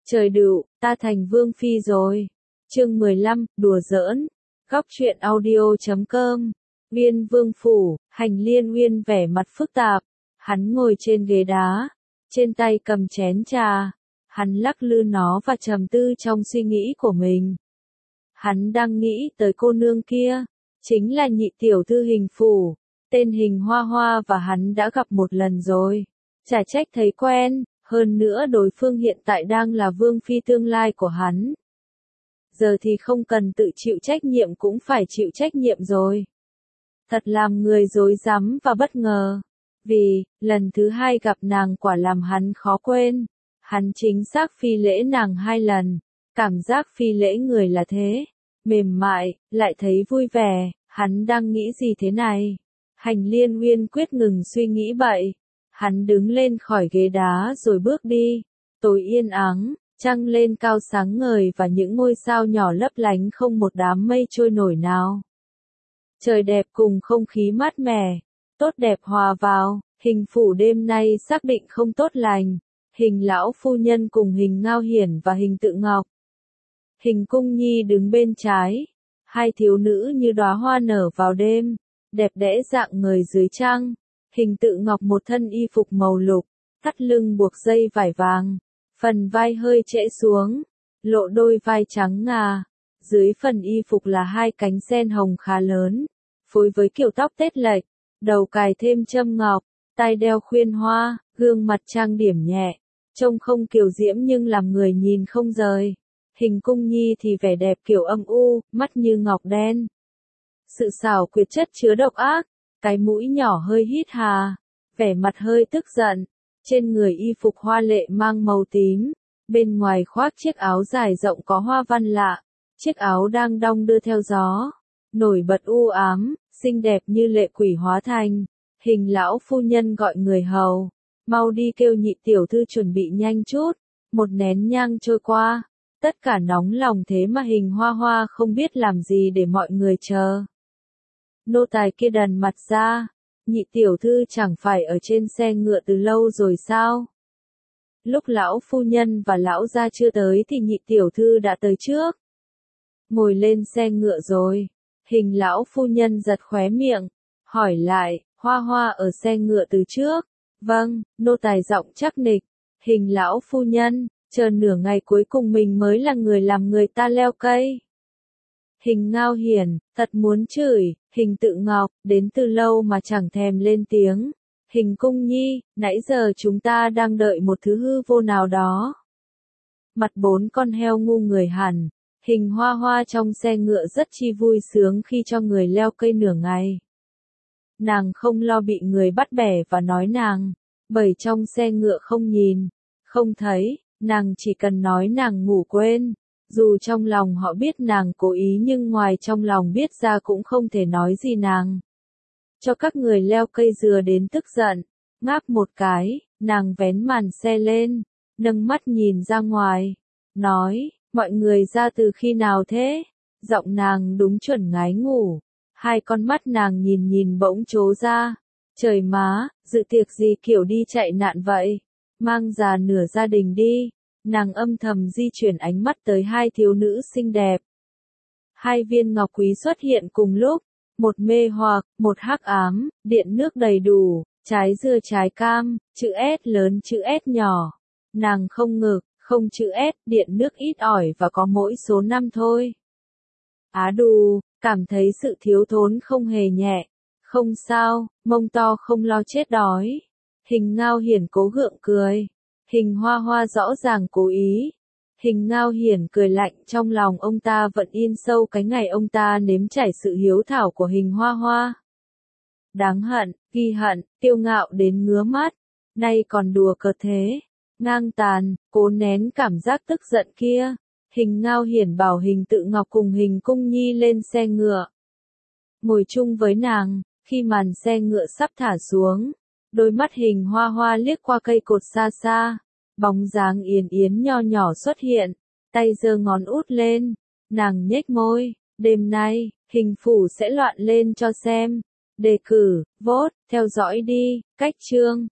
Trời đựu, ta thành vương phi rồi. Chương 15, đùa giỡn. Góc truyện audio.com. Viên vương phủ, Hành Liên Uyên vẻ mặt phức tạp. Hắn ngồi trên ghế đá, trên tay cầm chén trà. Hắn lắc lư nó và trầm tư trong suy nghĩ của mình. Hắn đang nghĩ tới cô nương kia, chính là nhị tiểu thư Hình phủ, tên Hình Hoa Hoa, và hắn đã gặp một lần rồi. Chả trách thấy quen, hơn nữa đối phương hiện tại đang là vương phi tương lai của hắn. Giờ thì không cần tự chịu trách nhiệm cũng phải chịu trách nhiệm rồi. Thật làm người rối rắm và bất ngờ. Vì, lần thứ hai gặp nàng quả làm hắn khó quên. Hắn chính xác phi lễ nàng 2 lần. Cảm giác phi lễ người là thế. Mềm mại, lại thấy vui vẻ. Hắn đang nghĩ gì thế này? Hành Liên Uyên quyết ngừng suy nghĩ bậy. Hắn đứng lên khỏi ghế đá rồi bước đi. Tối yên ắng, trăng lên cao sáng ngời và những ngôi sao nhỏ lấp lánh không một đám mây trôi nổi nào. Trời đẹp cùng không khí mát mẻ, tốt đẹp hòa vào. Hình phủ đêm nay xác định không tốt lành. Hình lão phu nhân cùng Hình Ngao Hiển và Hình Tự Ngọc. Hình Cung Nhi đứng bên trái. Hai thiếu nữ như đóa hoa nở vào đêm, đẹp đẽ dạng người dưới trăng. Hình Tự Ngọc một thân y phục màu lục, thắt lưng buộc dây vải vàng, phần vai hơi trễ xuống, lộ đôi vai trắng ngà. Dưới phần y phục là 2 cánh sen hồng khá lớn, phối với kiểu tóc tết lệch, đầu cài thêm châm ngọc, tai đeo khuyên hoa, gương mặt trang điểm nhẹ, trông không kiều diễm nhưng làm người nhìn không rời. Hình Cung Nhi thì vẻ đẹp kiểu âm u, mắt như ngọc đen. Sự xảo quyệt chất chứa độc ác, cái mũi nhỏ hơi hít hà, vẻ mặt hơi tức giận. Trên người y phục hoa lệ mang màu tím, bên ngoài khoác chiếc áo dài rộng có hoa văn lạ. Chiếc áo đang đong đưa theo gió, nổi bật u ám, xinh đẹp như lệ quỷ hóa thành. Hình lão phu nhân gọi người hầu, mau đi kêu nhị tiểu thư chuẩn bị nhanh chút. Một nén nhang trôi qua, tất cả nóng lòng thế mà Hình Hoa Hoa không biết làm gì để mọi người chờ. Nô tài kia đần mặt ra, nhị tiểu thư chẳng phải ở trên xe ngựa từ lâu rồi sao? Lúc lão phu nhân và lão gia chưa tới thì nhị tiểu thư đã tới trước. Ngồi lên xe ngựa rồi. Hình lão phu nhân giật khóe miệng, hỏi lại, Hoa Hoa ở xe ngựa từ trước. Vâng, nô tài giọng chắc nịch. Hình lão phu nhân, chờ nửa ngày cuối cùng mình mới là người làm người ta leo cây. Hình Ngao Hiển, thật muốn chửi. Hình Tự Ngọc, đến từ lâu mà chẳng thèm lên tiếng. Hình Cung Nhi, nãy giờ chúng ta đang đợi một thứ hư vô nào đó. Mặt 4 con heo ngu người hẳn. Hình Hoa Hoa trong xe ngựa rất chi vui sướng khi cho người leo cây nửa ngày. Nàng không lo bị người bắt bẻ và nói nàng, bởi trong xe ngựa không nhìn, không thấy, nàng chỉ cần nói nàng ngủ quên. Dù trong lòng họ biết nàng cố ý nhưng ngoài trong lòng biết ra cũng không thể nói gì nàng. Cho các người leo cây dừa đến tức giận, ngáp một cái, nàng vén màn xe lên, nâng mắt nhìn ra ngoài, nói, mọi người ra từ khi nào thế? Giọng nàng đúng chuẩn ngái ngủ, 2 con mắt nàng nhìn nhìn bỗng trố ra. Trời má, dự tiệc gì kiểu đi chạy nạn vậy? Mang già nửa gia đình đi. Nàng âm thầm di chuyển ánh mắt tới 2 thiếu nữ xinh đẹp. 2 viên ngọc quý xuất hiện cùng lúc, một mê hoặc, một hắc ám, điện nước đầy đủ, trái dưa trái cam, chữ S lớn chữ S nhỏ. Nàng không ngực, không chữ S, điện nước ít ỏi và có mỗi số 5 thôi. Á đù, cảm thấy sự thiếu thốn không hề nhẹ. Không sao, mông to không lo chết đói. Hình Ngao Hiển cố gượng cười. Hình Hoa Hoa rõ ràng cố ý. Hình Ngao Hiển cười lạnh, trong lòng ông ta vẫn in sâu cái ngày ông ta nếm trải sự hiếu thảo của Hình Hoa Hoa. Đáng hận, ghi hận, kiêu ngạo đến ngứa mắt. Nay còn đùa cợt thế. Ngang tàn, cố nén cảm giác tức giận kia. Hình Ngao Hiển bảo Hình Tự Ngọc cùng Hình Cung Nhi lên xe ngựa. Ngồi chung với nàng, khi màn xe ngựa sắp thả xuống. Đôi mắt Hình Hoa Hoa liếc qua cây cột xa xa, bóng dáng Yến Yến nho nhỏ xuất hiện, tay giơ ngón út lên, nàng nhếch môi, đêm nay, Hình phủ sẽ loạn lên cho xem. Đề cử, vote, theo dõi đi, cách chương.